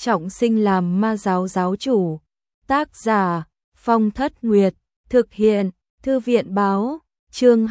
trọng sinh làm ma giáo giáo chủ. Tác giả Phong Thất Nguyệt, thực hiện Thư viện báo, chương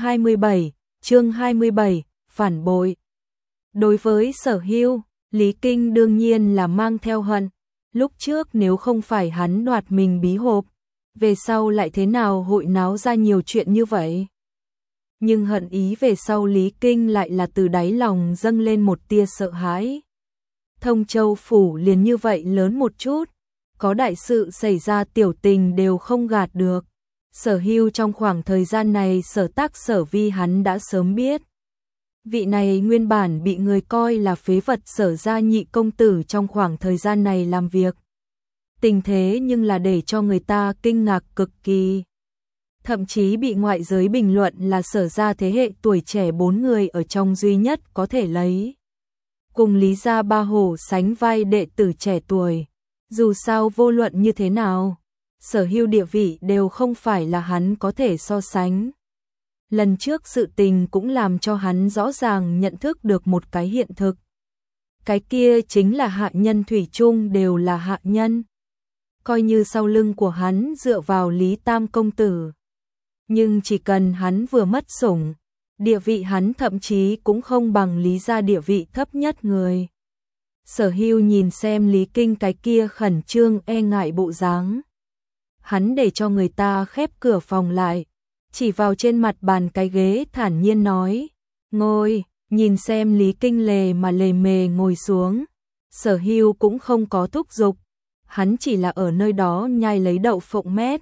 27, phản bội. Đối với Sở Hưu, Lý Kinh đương nhiên là mang theo hận, lúc trước nếu không phải hắn đoạt mình bí hộp, về sau lại thế nào hội náo ra nhiều chuyện như vậy. Nhưng hận ý về sau Lý Kinh lại là từ đáy lòng dâng lên một tia sợ hãi. Thông Châu phủ liền như vậy lớn một chút, có đại sự xảy ra tiểu tình đều không gạt được. Sở Hưu trong khoảng thời gian này sở tác sở vi hắn đã sớm biết. Vị này nguyên bản bị người coi là phế vật Sở gia nhị công tử trong khoảng thời gian này làm việc. Tình thế nhưng là để cho người ta kinh ngạc cực kỳ. Thậm chí bị ngoại giới bình luận là Sở gia thế hệ tuổi trẻ 4 người ở trong duy nhất có thể lấy. Cùng Lý gia ba hổ sánh vai đệ tử trẻ tuổi. Dù sao vô luận như thế nào, Sở Hưu địa vị đều không phải là hắn có thể so sánh. Lần trước sự tình cũng làm cho hắn rõ ràng nhận thức được một cái hiện thực. Cái kia chính là hạ nhân thủy chung đều là hạ nhân. Coi như sau lưng của hắn dựa vào Lý Tam công tử. Nhưng chỉ cần hắn vừa mất sủng, địa vị hắn thậm chí cũng không bằng Lý gia địa vị thấp nhất người. Sở Hưu nhìn xem Lý Kinh cái kia khẩn trương e ngại bộ dáng. Hắn để cho người ta khép cửa phòng lại, chỉ vào trên mặt bàn cái ghế thản nhiên nói, ngồi, nhìn xem Lý Kinh lề mà lề mề ngồi xuống. Sở Hưu cũng không có thúc giục, hắn chỉ là ở nơi đó nhai lấy đậu phộng mét,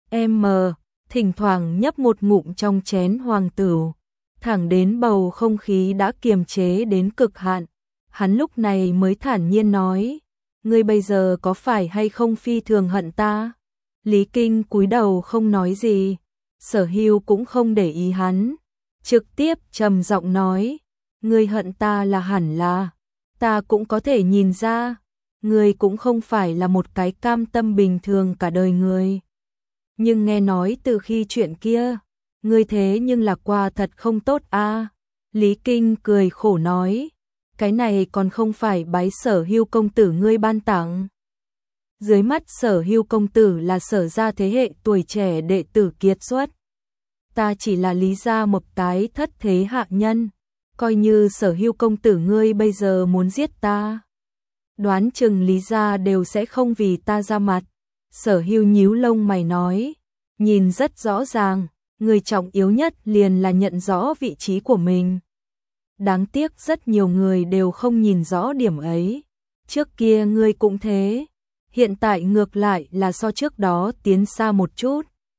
thỉnh thoảng nhấp một ngụm trong chén hoàng tửu, thẳng đến bầu không khí đã kiềm chế đến cực hạn. Hắn lúc này mới thản nhiên nói, ngươi bây giờ có phải hay không phi thường hận ta? Lý Kinh cúi đầu không nói gì, Sở Hưu cũng không để ý hắn, trực tiếp trầm giọng nói, ngươi hận ta là hẳn là, ta cũng có thể nhìn ra, ngươi cũng không phải là một cái cam tâm bình thường cả đời người. Nhưng nghe nói từ khi chuyện kia, ngươi thế nhưng là qua thật không tốt a. Lý Kinh cười khổ nói, cái này còn không phải bái Sở Hưu công tử ngươi ban tặng. Dưới mắt Sở Hưu công tử là Sở gia thế hệ tuổi trẻ đệ tử kiệt xuất. Ta chỉ là Lý gia một cái thất thế hạ nhân, coi như Sở Hưu công tử ngươi bây giờ muốn giết ta, đoán chừng Lý gia đều sẽ không vì ta ra mặt. Sở Hưu nhíu lông mày nói, nhìn rất rõ ràng, người trọng yếu nhất liền là nhận rõ vị trí của mình. Đáng tiếc rất nhiều người đều không nhìn rõ điểm ấy. Trước kia ngươi cũng thế, hiện tại ngược lại là so trước đó tiến xa một chút.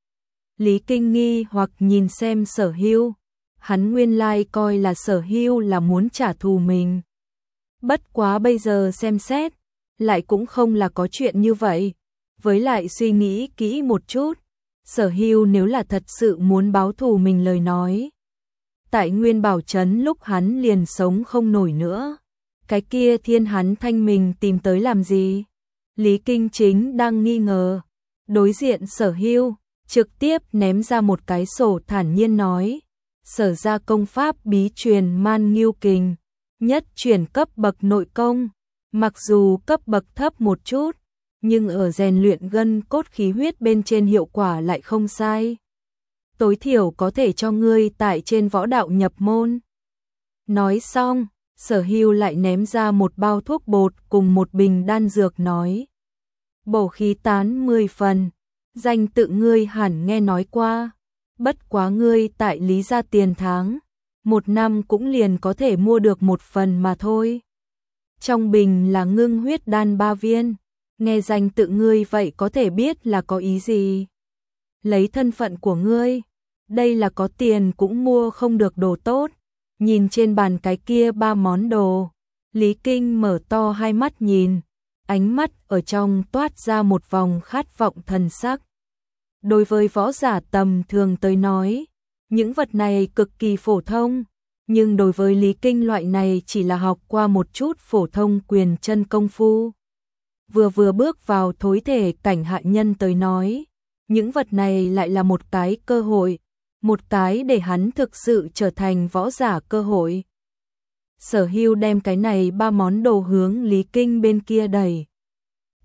Lý Kinh nghi hoặc nhìn xem Sở Hưu, hắn nguyên lai coi là Sở Hưu là muốn trả thù mình. Bất quá bây giờ xem xét, lại cũng không là có chuyện như vậy. Với lại suy nghĩ kỹ một chút, Sở Hưu nếu là thật sự muốn báo thù mình lời nói, tại Nguyên Bảo Trấn lúc hắn liền sống không nổi nữa, cái kia thiên hắn thanh mình tìm tới làm gì? Lý Kinh chính đang nghi ngờ, đối diện Sở Hưu trực tiếp ném ra một cái sổ thản nhiên nói, Sở gia công pháp bí truyền Man Ngưu Kình, nhất truyền cấp bậc nội công, mặc dù cấp bậc thấp một chút, nhưng ở rèn luyện gân cốt khí huyết bên trên hiệu quả lại không sai. Tối thiểu có thể cho ngươi tại trên võ đạo nhập môn. Nói xong, Sở Hưu lại ném ra một bao thuốc bột cùng một bình đan dược nói, bổ khí tán 10 phần, danh tự ngươi hẳn nghe nói qua, bất quá ngươi tại Lý gia tiền tháng, một năm cũng liền có thể mua được một phần mà thôi. Trong bình là ngưng huyết đan 3 viên, nghe danh tự ngươi vậy có thể biết là có ý gì. Lấy thân phận của ngươi, đây là có tiền cũng mua không được đồ tốt. Nhìn trên bàn cái kia 3 món đồ, Lý Kinh mở to hai mắt nhìn, ánh mắt ở trong toát ra một vòng khát vọng thần sắc. Đối với võ giả tầm thường tới nói, những vật này cực kỳ phổ thông, nhưng đối với Lý Kinh loại này chỉ là học qua một chút phổ thông quyền chân công phu, vừa bước vào thối thể cảnh hạ nhân tới nói, những vật này lại là một cái cơ hội, một cái để hắn thực sự trở thành võ giả cơ hội. Sở Hưu đem cái này 3 món đồ hướng Lý Kinh bên kia đẩy.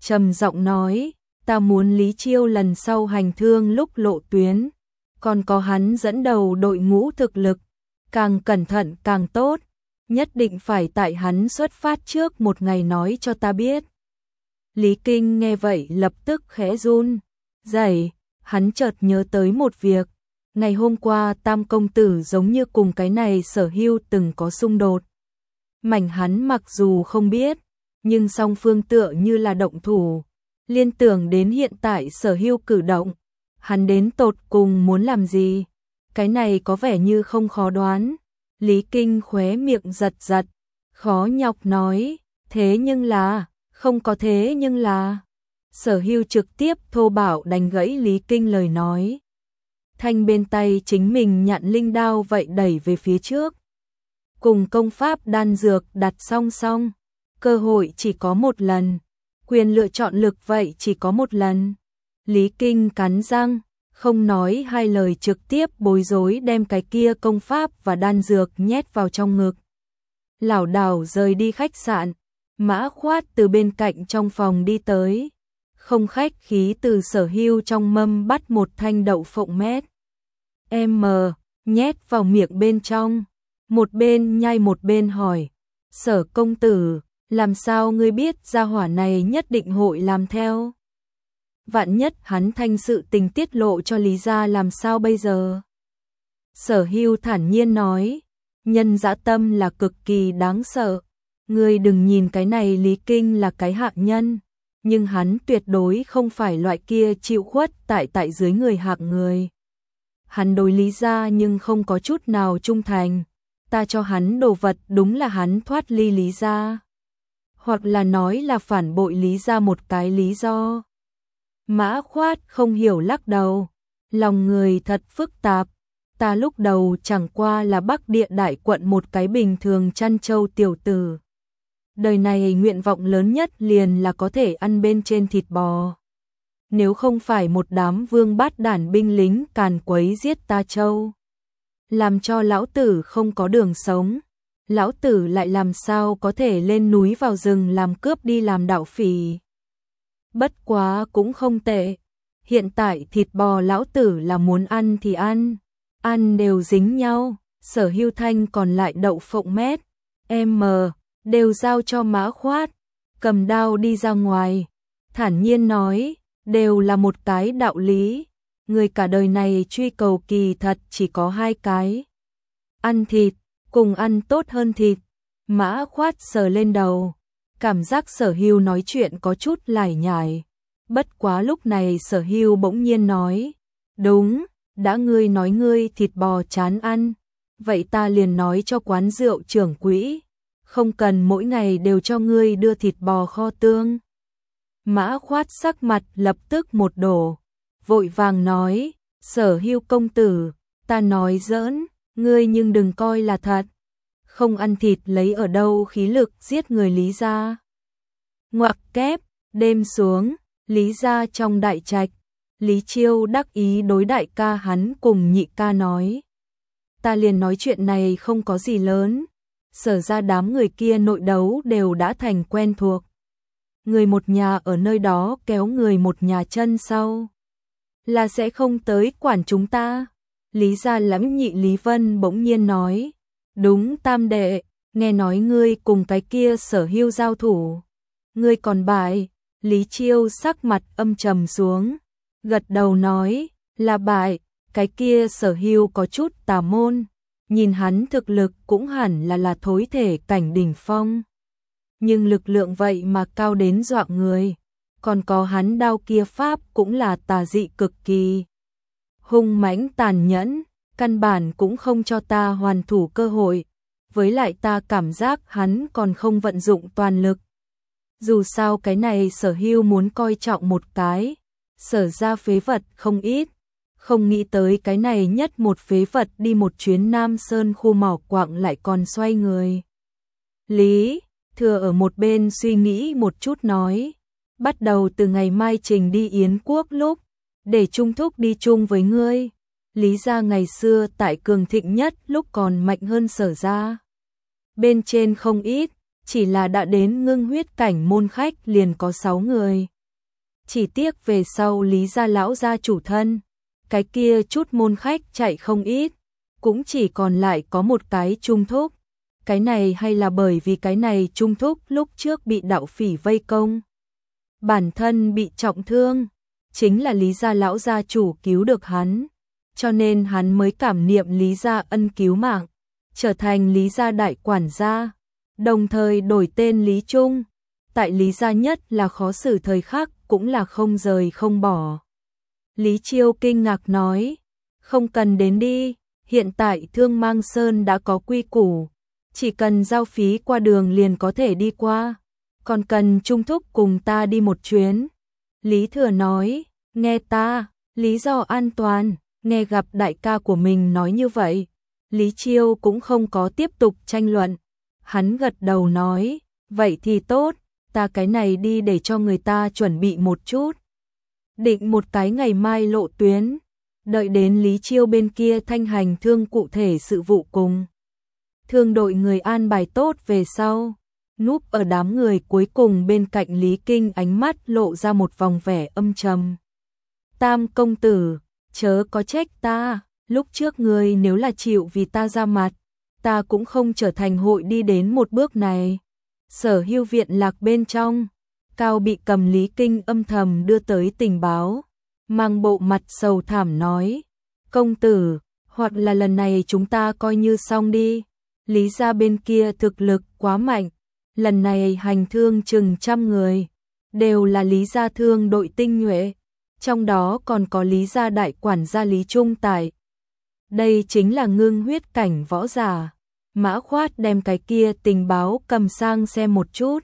trầm giọng nói, ta muốn Lý Chiêu lần sau hành thương lúc lộ tuyến, còn có hắn dẫn đầu đội ngũ thực lực, càng cẩn thận càng tốt, nhất định phải tại hắn xuất phát trước một ngày nói cho ta biết. Lý Kinh nghe vậy lập tức khẽ run rẩy, hắn chợt nhớ tới một việc, ngày hôm qua Tam công tử giống như cùng cái này Sở Hưu từng có xung đột. Mảnh hắn mặc dù không biết, nhưng song phương tựa như là động thủ, liên tưởng đến hiện tại Sở Hưu cử động, hắn đến tột cùng muốn làm gì? Cái này có vẻ như không khó đoán. Lý Kinh khóe miệng giật giật, khó nhọc nói, thế nhưng là, không có thế nhưng là. Sở Hưu trực tiếp thô bạo đánh gãy Lý Kinh lời nói. Thanh bên tay chính mình nhạn linh đao vậy đẩy về phía trước. Cùng công pháp đan dược đặt song song, cơ hội chỉ có một lần, quyền lựa chọn lực vậy chỉ có một lần. Lý Kinh cắn răng, không nói hai lời trực tiếp bối rối đem cái kia công pháp và đan dược nhét vào trong ngực. Lảo đảo rời đi khách sạn, Mã Khoát từ bên cạnh trong phòng đi tới, không khách khí từ Sở Hưu trong mâm bắt một thanh đậu phộng mét. Nhét vào miệng bên trong, một bên nhai một bên hỏi, Sở công tử, làm sao ngươi biết gia hỏa này nhất định hội làm theo? Vạn nhất hắn thanh sự tình tiết lộ cho Lý gia làm sao bây giờ? Sở Hưu thản nhiên nói, nhân dã tâm là cực kỳ đáng sợ. Ngươi đừng nhìn cái này Lý Kinh là cái hạng nhân, nhưng hắn tuyệt đối không phải loại kia chịu khuất tại dưới người hạng người. Hắn đối Lý gia nhưng không có chút nào trung thành, ta cho hắn đồ vật đúng là hắn thoát ly Lý gia, hoặc là nói là phản bội Lý gia một cái lý do. Mã Khoát không hiểu lắc đầu, lòng người thật phức tạp, ta lúc đầu chẳng qua là Bắc Địa Đại quận một cái bình thường chăn trâu tiểu tử. Đời này nguyện vọng lớn nhất liền là có thể ăn bên trên thịt bò. Nếu không phải một đám vương bát đản binh lính càn quấy giết ta trâu, làm cho lão tử không có đường sống, lão tử lại làm sao có thể lên núi vào rừng làm cướp đi làm đạo phỉ. Bất quá cũng không tệ, hiện tại thịt bò lão tử là muốn ăn thì ăn đều dính nhau. Sở Hưu Thanh còn lại đậu phộng mét, đều giao cho Mã Khoát, cầm đao đi ra ngoài, thản nhiên nói, đều là một cái đạo lý, người cả đời này truy cầu kỳ thật chỉ có hai cái. Ăn thịt, cùng ăn tốt hơn thịt. Mã Khoát sờ lên đầu, cảm giác Sở Hưu nói chuyện có chút lải nhải. Bất quá lúc này Sở Hưu bỗng nhiên nói, đúng, đã ngươi nói ngươi thịt bò chán ăn, vậy ta liền nói cho quán rượu trưởng quỹ, không cần mỗi ngày đều cho ngươi đưa thịt bò kho tương. Mã Khoát sắc mặt lập tức một đổ, vội vàng nói, Sở Hưu công tử, ta nói giỡn, ngươi nhưng đừng coi là thật. Không ăn thịt lấy ở đâu khí lực giết người Lý gia. Ngoặc kép, đêm xuống, Lý gia trong đại trạch, Lý Chiêu đắc ý đối đại ca hắn cùng nhị ca nói, ta liền nói chuyện này không có gì lớn, Sở ra đám người kia nội đấu đều đã thành quen thuộc. Người một nhà ở nơi đó kéo người một nhà chân sau, là sẽ không tới quản chúng ta. Lý gia lãnh nhị Lý Vân bỗng nhiên nói, đúng tam đệ, nghe nói ngươi cùng cái kia Sở Hưu giao thủ, ngươi còn bại. Lý Chiêu sắc mặt âm trầm xuống, gật đầu nói, là bại, cái kia Sở Hưu có chút tà môn, nhìn hắn thực lực cũng hẳn là thối thể cảnh đỉnh phong. Nhưng lực lượng vậy mà cao đến dọa người, còn có hắn đao kia pháp cũng là tà dị cực kỳ. Hung mãnh tàn nhẫn, căn bản cũng không cho ta hoàn thủ cơ hội, với lại ta cảm giác hắn còn không vận dụng toàn lực. Dù sao cái này Sở Hưu muốn coi trọng một cái, Sở ra phế vật không ít, không nghĩ tới cái này nhất một phế vật đi một chuyến Nam Sơn khu mỏ quặng lại còn xoay người. Lý Thừa ở một bên suy nghĩ một chút nói, bắt đầu từ ngày mai trình đi Yến Quốc lúc, để Trung Thúc đi chung với ngươi. Lý gia ngày xưa tại cường thịnh nhất lúc còn mạnh hơn Sở ra. Bên trên không ít, chỉ là đã đến ngưng huyết cảnh môn khách liền có 6 người. Chỉ tiếc về sau Lý gia lão gia chủ thân, cái kia chút môn khách chạy không ít, cũng chỉ còn lại có một cái Trung Thúc. Cái này hay là bởi vì cái này Trung Thúc lúc trước bị đạo phỉ vây công, bản thân bị trọng thương, chính là Lý gia lão gia chủ cứu được hắn, cho nên hắn mới cảm niệm Lý gia ân cứu mạng, trở thành Lý gia đại quản gia, đồng thời đổi tên Lý Trung. Tại Lý gia nhất là khó xử thời khắc cũng là không rời không bỏ. Lý Chiêu kinh ngạc nói, không cần đến đi, hiện tại Thương Mang Sơn đã có quy củ, chỉ cần giao phí qua đường liền có thể đi qua, còn cần Trung Thúc cùng ta đi một chuyến. Lý Thừa nói, nghe ta, lý do an toàn, nghe gặp đại ca của mình nói như vậy, Lý Chiêu cũng không có tiếp tục tranh luận, hắn gật đầu nói, vậy thì tốt, ta cái này đi để cho người ta chuẩn bị một chút. Định một cái ngày mai lộ tuyến, đợi đến Lý Chiêu bên kia thanh hành thương cụ thể sự vụ cùng thương đội người an bài tốt về sau, núp ở đám người cuối cùng bên cạnh Lý Kinh ánh mắt lộ ra một vòng vẻ âm trầm. Tam công tử, chớ có trách ta, lúc trước ngươi nếu là chịu vì ta ra mặt, ta cũng không trở thành hội đi đến một bước này. Sở Hưu viện lạc bên trong, Cao bị cầm Lý Kinh âm thầm đưa tới tình báo, mang bộ mặt sầu thảm nói, công tử, hoặc là lần này chúng ta coi như xong đi, Lý gia bên kia thực lực quá mạnh, lần này hành thương chừng 100 người, đều là Lý gia thương đội tinh nhuệ, trong đó còn có Lý gia đại quản gia Lý Trung Tài. Đây chính là ngưng huyết cảnh võ giả. Mã Khoát đem cái kia tình báo cầm sang xem một chút,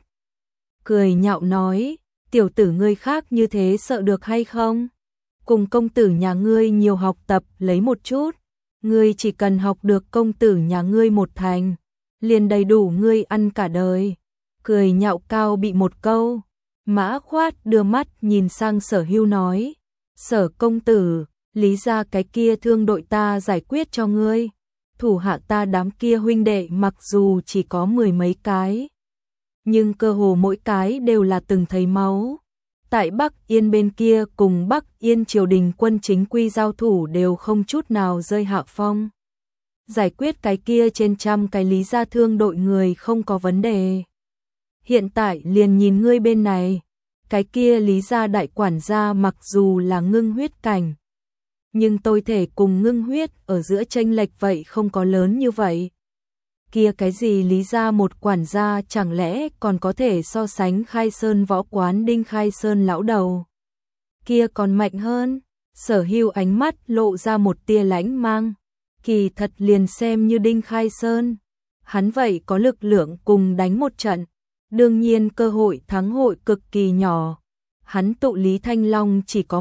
cười nhạo nói, tiểu tử ngươi khác như thế sợ được hay không? Cùng công tử nhà ngươi nhiều học tập lấy một chút, ngươi chỉ cần học được công tử nhà ngươi một thành, liền đầy đủ ngươi ăn cả đời. Cười nhạo Cao bị một câu, Mã Khoát đưa mắt nhìn sang Sở Hưu nói, Sở công tử, Lý gia cái kia thương đội ta giải quyết cho ngươi. Thủ hạ ta đám kia huynh đệ mặc dù chỉ có 10 mấy cái, nhưng cơ hồ mỗi cái đều là từng thấy máu. Tại Bắc Yên bên kia cùng Bắc Yên triều đình quân chính quy giao thủ đều không chút nào rơi hạ phong. Giải quyết cái kia trên 100 cái Lý gia thương đội người không có vấn đề. Hiện tại liền nhìn ngươi bên này, cái kia Lý gia đại quản gia mặc dù là ngưng huyết cảnh, nhưng tôi thể cùng ngưng huyết ở giữa chênh lệch vậy không có lớn như vậy. Kia cái gì Lý gia một quản gia chẳng lẽ còn có thể so sánh Khai Sơn võ quán Đinh Khai Sơn lão đầu. Kia còn mạnh hơn, Sở Hưu ánh mắt lộ ra một tia lãnh mang, kỳ thật liền xem như Đinh Khai Sơn. Hắn vậy có lực lượng cùng đánh một trận, đương nhiên cơ hội thắng hội cực kỳ nhỏ. Hắn tụ Lý Thanh Long chỉ có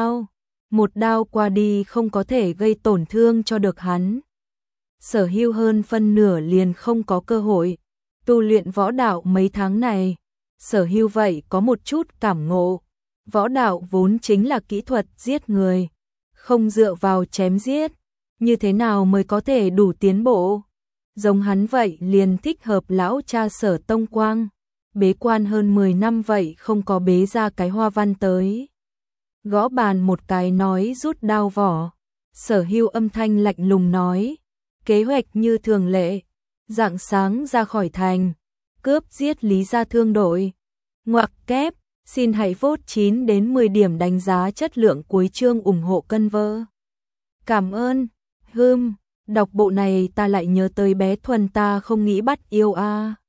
một đao qua đi không có thể gây tổn thương cho được hắn. Sở Hưu hơn phân nửa liền không có cơ hội tu luyện võ đạo mấy tháng này. Sở Hưu vậy có một chút cảm ngộ, võ đạo vốn chính là kỹ thuật giết người, không dựa vào chém giết, như thế nào mới có thể đủ tiến bộ. Giống hắn vậy liền thích hợp lão cha Sở Tông Quang, bế quan hơn 10 năm vậy không có bế ra cái hoa văn tới. Gõ bàn một cái nói rút đao vỏ. Sở Hưu âm thanh lạnh lùng nói, kế hoạch như thường lệ, rạng sáng ra khỏi thành, cướp giết Lý gia thương đội. Ngoặc kép, xin hãy vote 9 đến 10 điểm đánh giá chất lượng cuối chương ủng hộ cân vơ. Cảm ơn. Đọc bộ này ta lại nhớ tới bé Thuần ta không nghĩ bắt yêu a.